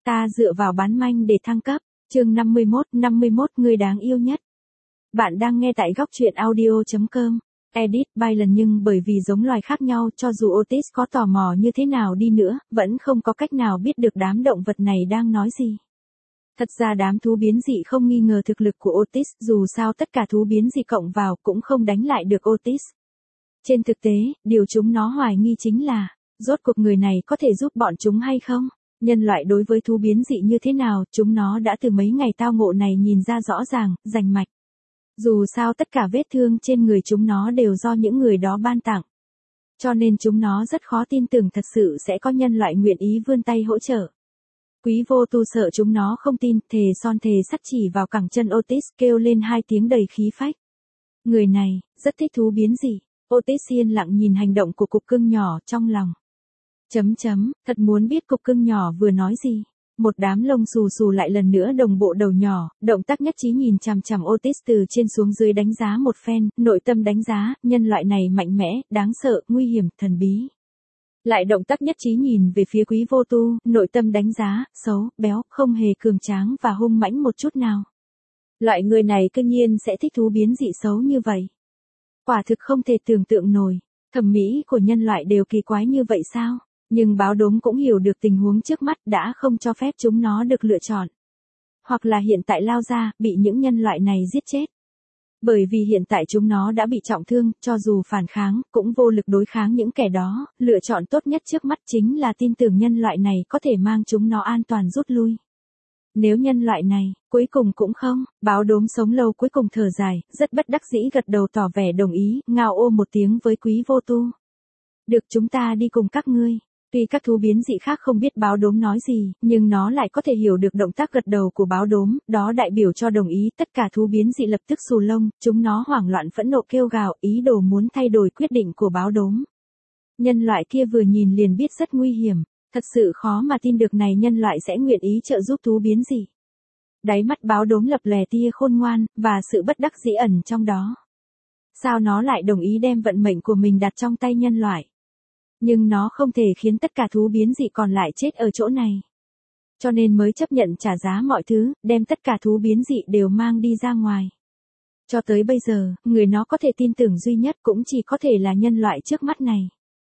Ta dựa vào bán manh để thăng cấp. Chương 51 người đáng yêu nhất. Bạn đang nghe tại góc truyện audio.com. Edit by lần nhưng bởi vì giống loài khác nhau cho dù Otis có tò mò như thế nào đi nữa, vẫn không có cách nào biết được đám động vật này đang nói gì. Thật ra đám thú biến dị không nghi ngờ thực lực của Otis, dù sao tất cả thú biến dị cộng vào cũng không đánh lại được Otis. Trên thực tế, điều chúng nó hoài nghi chính là, rốt cuộc người này có thể giúp bọn chúng hay không? Nhân loại đối với thú biến dị như thế nào, chúng nó đã từ mấy ngày tao ngộ này nhìn ra rõ ràng, rành mạch. Dù sao tất cả vết thương trên người chúng nó đều do những người đó ban tặng. Cho nên chúng nó rất khó tin tưởng thật sự sẽ có nhân loại nguyện ý vươn tay hỗ trợ. Quý vô tu sợ chúng nó không tin, thề son thề sắt chỉ vào cẳng chân Otis kêu lên hai tiếng đầy khí phách. Người này, rất thích thú biến dị. Otis yên lặng nhìn hành động của cục cưng nhỏ trong lòng. Thật muốn biết cục cưng nhỏ vừa nói gì. Một đám lông xù xù lại lần nữa đồng bộ đầu nhỏ, động tác nhất trí nhìn chằm chằm Otis từ trên xuống dưới đánh giá một phen, nội tâm đánh giá, nhân loại này mạnh mẽ, đáng sợ, nguy hiểm, thần bí. Lại động tác nhất trí nhìn về phía quý vô tu, nội tâm đánh giá, xấu, béo, không hề cường tráng và hung mãnh một chút nào. Loại người này cương nhiên sẽ thích thú biến dị xấu như vậy. Quả thực không thể tưởng tượng nổi, thẩm mỹ của nhân loại đều kỳ quái như vậy sao? Nhưng báo đốm cũng hiểu được tình huống trước mắt đã không cho phép chúng nó được lựa chọn. Hoặc là hiện tại lao ra, bị những nhân loại này giết chết. Bởi vì hiện tại chúng nó đã bị trọng thương, cho dù phản kháng, cũng vô lực đối kháng những kẻ đó, lựa chọn tốt nhất trước mắt chính là tin tưởng nhân loại này có thể mang chúng nó an toàn rút lui. Nếu nhân loại này, cuối cùng cũng không, báo đốm sống lâu cuối cùng thở dài, rất bất đắc dĩ gật đầu tỏ vẻ đồng ý, ngao ô một tiếng với quý vô tu. Được, chúng ta đi cùng các ngươi. Tuy các thú biến dị khác không biết báo đốm nói gì, nhưng nó lại có thể hiểu được động tác gật đầu của báo đốm, đó đại biểu cho đồng ý, tất cả thú biến dị lập tức xù lông, chúng nó hoảng loạn phẫn nộ kêu gào, ý đồ muốn thay đổi quyết định của báo đốm. Nhân loại kia vừa nhìn liền biết rất nguy hiểm, thật sự khó mà tin được này nhân loại sẽ nguyện ý trợ giúp thú biến dị. Đáy mắt báo đốm lập lè tia khôn ngoan, và sự bất đắc dĩ ẩn trong đó. Sao nó lại đồng ý đem vận mệnh của mình đặt trong tay nhân loại? Nhưng nó không thể khiến tất cả thú biến dị còn lại chết ở chỗ này. Cho nên mới chấp nhận trả giá mọi thứ, đem tất cả thú biến dị đều mang đi ra ngoài. Cho tới bây giờ, người nó có thể tin tưởng duy nhất cũng chỉ có thể là nhân loại trước mắt này.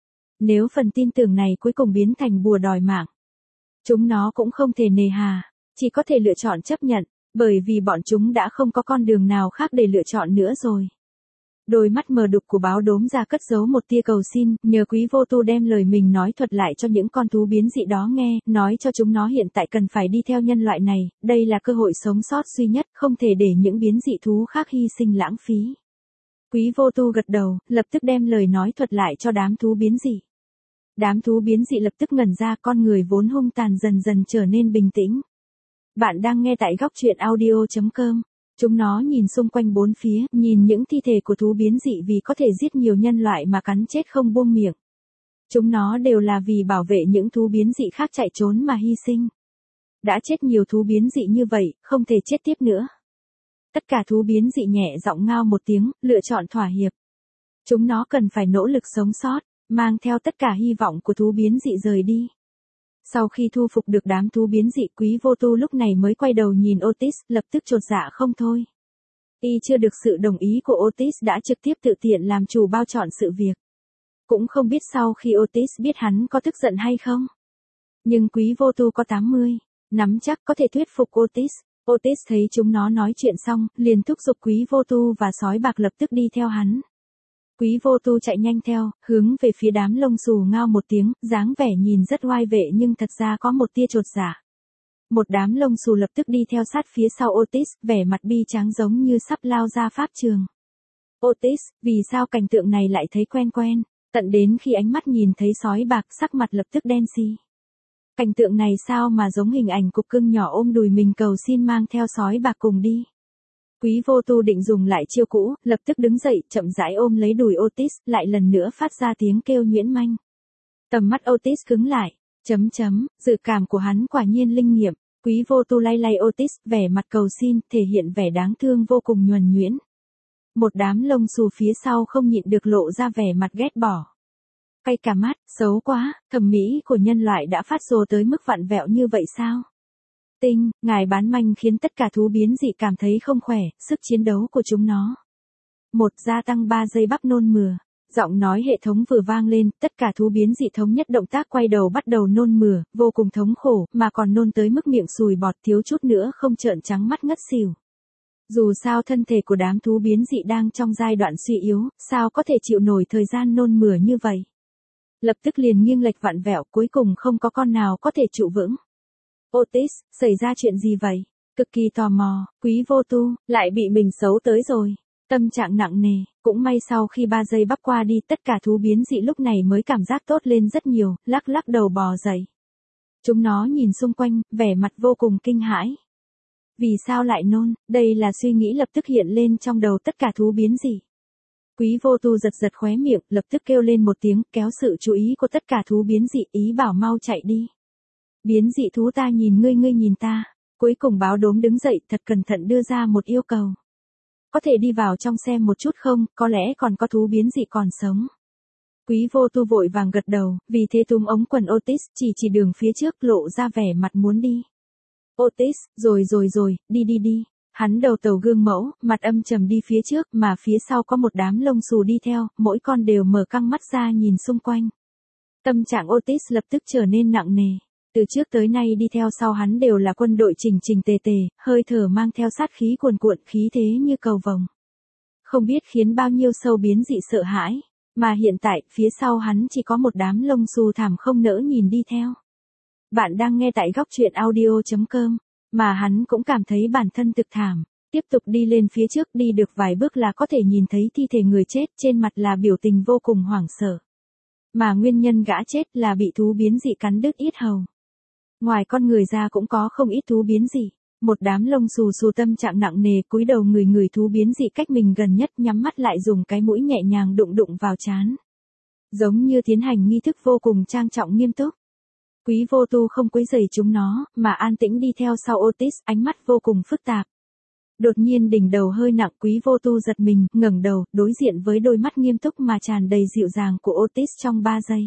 Nếu phần tin tưởng này cuối cùng biến thành bùa đòi mạng, chúng nó cũng không thể nề hà, chỉ có thể lựa chọn chấp nhận, bởi vì bọn chúng đã không có con đường nào khác để lựa chọn nữa rồi. Đôi mắt mờ đục của báo đốm ra cất giấu một tia cầu xin, nhờ quý vô tu đem lời mình nói thuật lại cho những con thú biến dị đó nghe, nói cho chúng nó hiện tại cần phải đi theo nhân loại này, đây là cơ hội sống sót duy nhất, không thể để những biến dị thú khác hy sinh lãng phí. Quý vô tu gật đầu, lập tức đem lời nói thuật lại cho đám thú biến dị. Đám thú biến dị lập tức ngẩn ra, con người vốn hung tàn dần dần trở nên bình tĩnh. Bạn đang nghe tại góc truyện audio.com. Chúng nó nhìn xung quanh bốn phía, nhìn những thi thể của thú biến dị vì có thể giết nhiều nhân loại mà cắn chết không buông miệng. Chúng nó đều là vì bảo vệ những thú biến dị khác chạy trốn mà hy sinh. Đã chết nhiều thú biến dị như vậy, không thể chết tiếp nữa. Tất cả thú biến dị nhẹ giọng ngao một tiếng, lựa chọn thỏa hiệp. Chúng nó cần phải nỗ lực sống sót, mang theo tất cả hy vọng của thú biến dị rời đi. Sau khi thu phục được đám thú biến dị, quý vô tu lúc này mới quay đầu nhìn Otis, lập tức chột dạ không thôi. Y chưa được sự đồng ý của Otis đã trực tiếp tự tiện làm chủ bao trọn sự việc. Cũng không biết sau khi Otis biết hắn có tức giận hay không. Nhưng quý vô tu có 80, nắm chắc có thể thuyết phục Otis. Otis thấy chúng nó nói chuyện xong, liền thúc giục quý vô tu và sói bạc lập tức đi theo hắn. Quý vô tu chạy nhanh theo, hướng về phía đám lông xù ngao một tiếng, dáng vẻ nhìn rất oai vệ nhưng thật ra có một tia chột dạ. Một đám lông xù lập tức đi theo sát phía sau Otis, vẻ mặt bi tráng giống như sắp lao ra pháp trường. Otis, vì sao cảnh tượng này lại thấy quen quen, tận đến khi ánh mắt nhìn thấy sói bạc sắc mặt lập tức đen xì. Cảnh tượng này sao mà giống hình ảnh cục cưng nhỏ ôm đùi mình cầu xin mang theo sói bạc cùng đi. Quý vô tu định dùng lại chiêu cũ, lập tức đứng dậy, chậm rãi ôm lấy đùi Otis, lại lần nữa phát ra tiếng kêu nhuyễn manh. Tầm mắt Otis cứng lại, dự cảm của hắn quả nhiên linh nghiệm, quý vô tu lay lay Otis, vẻ mặt cầu xin, thể hiện vẻ đáng thương vô cùng nhuần nhuyễn. Một đám lông xù phía sau không nhịn được lộ ra vẻ mặt ghét bỏ. Cay cả mắt, xấu quá, thẩm mỹ của nhân loại đã phát rồ tới mức vặn vẹo như vậy sao? Tinh, ngài bán manh khiến tất cả thú biến dị cảm thấy không khỏe, sức chiến đấu của chúng nó. Một gia tăng 3 giây bắp nôn mửa. Giọng nói hệ thống vừa vang lên, tất cả thú biến dị thống nhất động tác quay đầu bắt đầu nôn mửa, vô cùng thống khổ, mà còn nôn tới mức miệng sùi bọt thiếu chút nữa không trợn trắng mắt ngất xỉu. Dù sao thân thể của đám thú biến dị đang trong giai đoạn suy yếu, sao có thể chịu nổi thời gian nôn mửa như vậy. Lập tức liền nghiêng lệch vặn vẹo, cuối cùng không có con nào có thể trụ vững. Otis, xảy ra chuyện gì vậy? Cực kỳ tò mò, Quý Vô Tu, lại bị mình xấu tới rồi. Tâm trạng nặng nề, cũng may sau khi 3 giây bắp qua đi tất cả thú biến dị lúc này mới cảm giác tốt lên rất nhiều, lắc lắc đầu bò dậy. Chúng nó nhìn xung quanh, vẻ mặt vô cùng kinh hãi. Vì sao lại nôn, đây là suy nghĩ lập tức hiện lên trong đầu tất cả thú biến dị. Quý Vô Tu giật giật khóe miệng, lập tức kêu lên một tiếng, kéo sự chú ý của tất cả thú biến dị, ý bảo mau chạy đi. Biến dị thú ta nhìn ngươi, ngươi nhìn ta. Cuối cùng báo đốm đứng dậy thật cẩn thận đưa ra một yêu cầu. Có thể đi vào trong xem một chút không, có lẽ còn có thú biến dị còn sống. Quý Vô Tu vội vàng gật đầu, vì thế túm ống quần Otis, chỉ đường phía trước lộ ra vẻ mặt muốn đi. Otis, rồi, đi. Hắn đầu tàu gương mẫu, mặt âm trầm đi phía trước, mà phía sau có một đám lông xù đi theo, mỗi con đều mở căng mắt ra nhìn xung quanh. Tâm trạng Otis lập tức trở nên nặng nề. Từ trước tới nay đi theo sau hắn đều là quân đội chỉnh tề, hơi thở mang theo sát khí cuồn cuộn, khí thế như cầu vồng. Không biết khiến bao nhiêu sâu biến dị sợ hãi, mà hiện tại, phía sau hắn chỉ có một đám lông xù thảm không nỡ nhìn đi theo. Bạn đang nghe tại góc truyện audio.com, mà hắn cũng cảm thấy bản thân thực thảm. Tiếp tục đi lên phía trước, đi được vài bước là có thể nhìn thấy thi thể người chết, trên mặt là biểu tình vô cùng hoảng sợ. Mà nguyên nhân gã chết là bị thú biến dị cắn đứt yết hầu. Ngoài con người ra cũng có không ít thú biến dị. Một đám lông xù tâm trạng nặng nề, cúi đầu người thú biến dị cách mình gần nhất, nhắm mắt lại dùng cái mũi nhẹ nhàng đụng vào trán. Giống như tiến hành nghi thức vô cùng trang trọng nghiêm túc. Quý Vô Tu không quấy rầy chúng nó, mà an tĩnh đi theo sau Otis, ánh mắt vô cùng phức tạp. Đột nhiên đỉnh đầu hơi nặng, Quý Vô Tu giật mình, ngẩng đầu, đối diện với đôi mắt nghiêm túc mà tràn đầy dịu dàng của Otis trong 3 giây.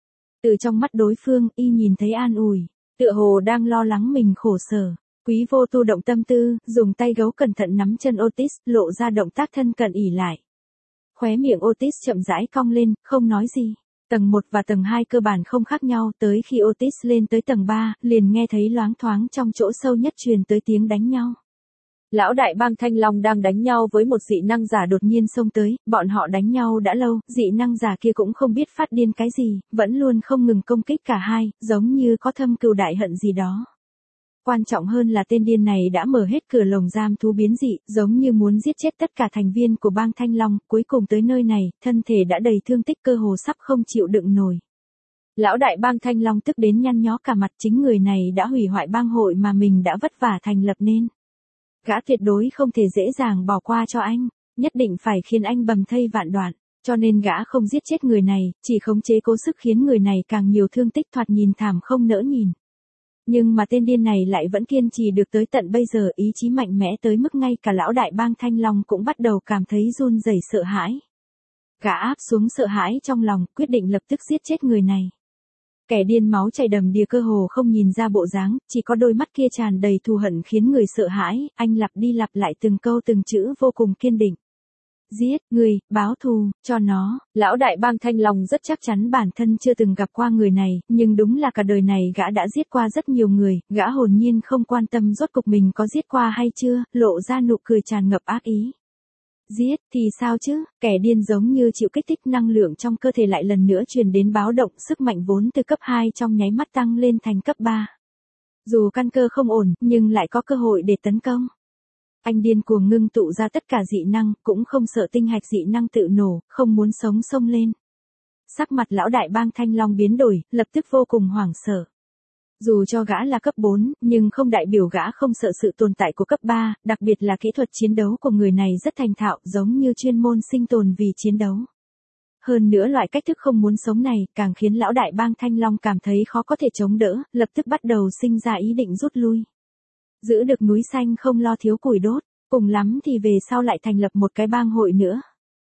Từ trong mắt đối phương, y nhìn thấy an ủi, tựa hồ đang lo lắng mình khổ sở. Quý Vô Tu động tâm tư, dùng tay gấu cẩn thận nắm chân Otis, lộ ra động tác thân cận ỉ lại. Khóe miệng Otis chậm rãi cong lên, không nói gì. Tầng 1 và tầng 2 cơ bản không khác nhau, tới khi Otis lên tới tầng 3, liền nghe thấy loáng thoáng trong chỗ sâu nhất truyền tới tiếng đánh nhau. Lão đại bang Thanh Long đang đánh nhau với một dị năng giả đột nhiên xông tới, bọn họ đánh nhau đã lâu, dị năng giả kia cũng không biết phát điên cái gì, vẫn luôn không ngừng công kích cả hai, giống như có thâm cừu đại hận gì đó. Quan trọng hơn là tên điên này đã mở hết cửa lồng giam thú biến dị, giống như muốn giết chết tất cả thành viên của bang Thanh Long, cuối cùng tới nơi này, thân thể đã đầy thương tích cơ hồ sắp không chịu đựng nổi. Lão đại bang Thanh Long tức đến nhăn nhó cả mặt, chính người này đã hủy hoại bang hội mà mình đã vất vả thành lập nên. Gã tuyệt đối không thể dễ dàng bỏ qua cho anh, nhất định phải khiến anh bầm thây vạn đoạn, cho nên gã không giết chết người này, chỉ khống chế cố sức khiến người này càng nhiều thương tích, thoạt nhìn thảm không nỡ nhìn. Nhưng mà tên điên này lại vẫn kiên trì được tới tận bây giờ, ý chí mạnh mẽ tới mức ngay cả lão đại bang Thanh Long cũng bắt đầu cảm thấy run rẩy sợ hãi. Gã áp xuống sợ hãi trong lòng, quyết định lập tức giết chết người này. Kẻ điên máu chảy đầm đìa cơ hồ không nhìn ra bộ dáng, chỉ có đôi mắt kia tràn đầy thù hận khiến người sợ hãi, anh lặp đi lặp lại từng câu từng chữ vô cùng kiên định. Giết, người, báo thù, cho nó. Lão đại bang Thanh Long rất chắc chắn bản thân chưa từng gặp qua người này, nhưng đúng là cả đời này gã đã giết qua rất nhiều người, gã hồn nhiên không quan tâm rốt cục mình có giết qua hay chưa, lộ ra nụ cười tràn ngập ác ý. Giết, thì sao chứ, kẻ điên giống như chịu kích thích, năng lượng trong cơ thể lại lần nữa truyền đến báo động, sức mạnh vốn từ cấp 2 trong nháy mắt tăng lên thành cấp 3. Dù căn cơ không ổn, nhưng lại có cơ hội để tấn công. Anh điên cuồng ngưng tụ ra tất cả dị năng, cũng không sợ tinh hạch dị năng tự nổ, không muốn sống xông lên. Sắc mặt lão đại bang Thanh Long biến đổi, lập tức vô cùng hoảng sợ. Dù cho gã là cấp 4, nhưng không đại biểu gã không sợ sự tồn tại của cấp 3, đặc biệt là kỹ thuật chiến đấu của người này rất thành thạo, giống như chuyên môn sinh tồn vì chiến đấu. Hơn nữa loại cách thức không muốn sống này, càng khiến lão đại bang Thanh Long cảm thấy khó có thể chống đỡ, lập tức bắt đầu sinh ra ý định rút lui. Giữ được núi xanh không lo thiếu củi đốt, cùng lắm thì về sau lại thành lập một cái bang hội nữa.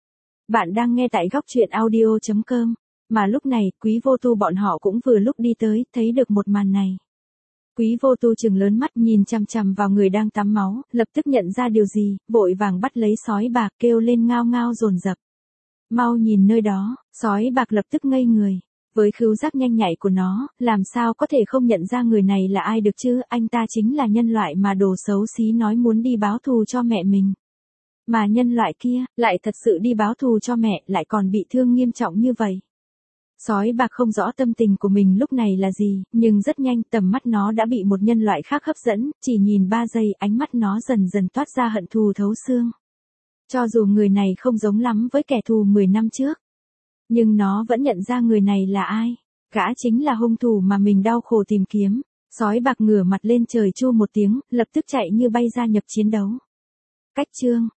Bạn đang nghe tại góc truyện audio.com, mà lúc này, Quý Vô Tu bọn họ cũng vừa lúc đi tới, thấy được một màn này. Quý vô tu trừng lớn mắt nhìn chằm chằm vào người đang tắm máu, lập tức nhận ra điều gì, vội vàng bắt lấy sói bạc kêu lên ngao ngao dồn dập. Mau nhìn nơi đó, sói bạc lập tức ngây người. Với khứu giác nhanh nhạy của nó, làm sao có thể không nhận ra người này là ai được chứ, anh ta chính là nhân loại mà đồ xấu xí nói muốn đi báo thù cho mẹ mình. Mà nhân loại kia, lại thật sự đi báo thù cho mẹ, lại còn bị thương nghiêm trọng như vậy. Sói bạc không rõ tâm tình của mình lúc này là gì, nhưng rất nhanh tầm mắt nó đã bị một nhân loại khác hấp dẫn, chỉ nhìn 3 giây ánh mắt nó dần dần toát ra hận thù thấu xương. Cho dù người này không giống lắm với kẻ thù 10 năm trước, nhưng nó vẫn nhận ra người này là ai. Gã chính là hung thủ mà mình đau khổ tìm kiếm. Sói bạc ngửa mặt lên trời chu một tiếng, lập tức chạy như bay ra nhập chiến đấu. Cách chương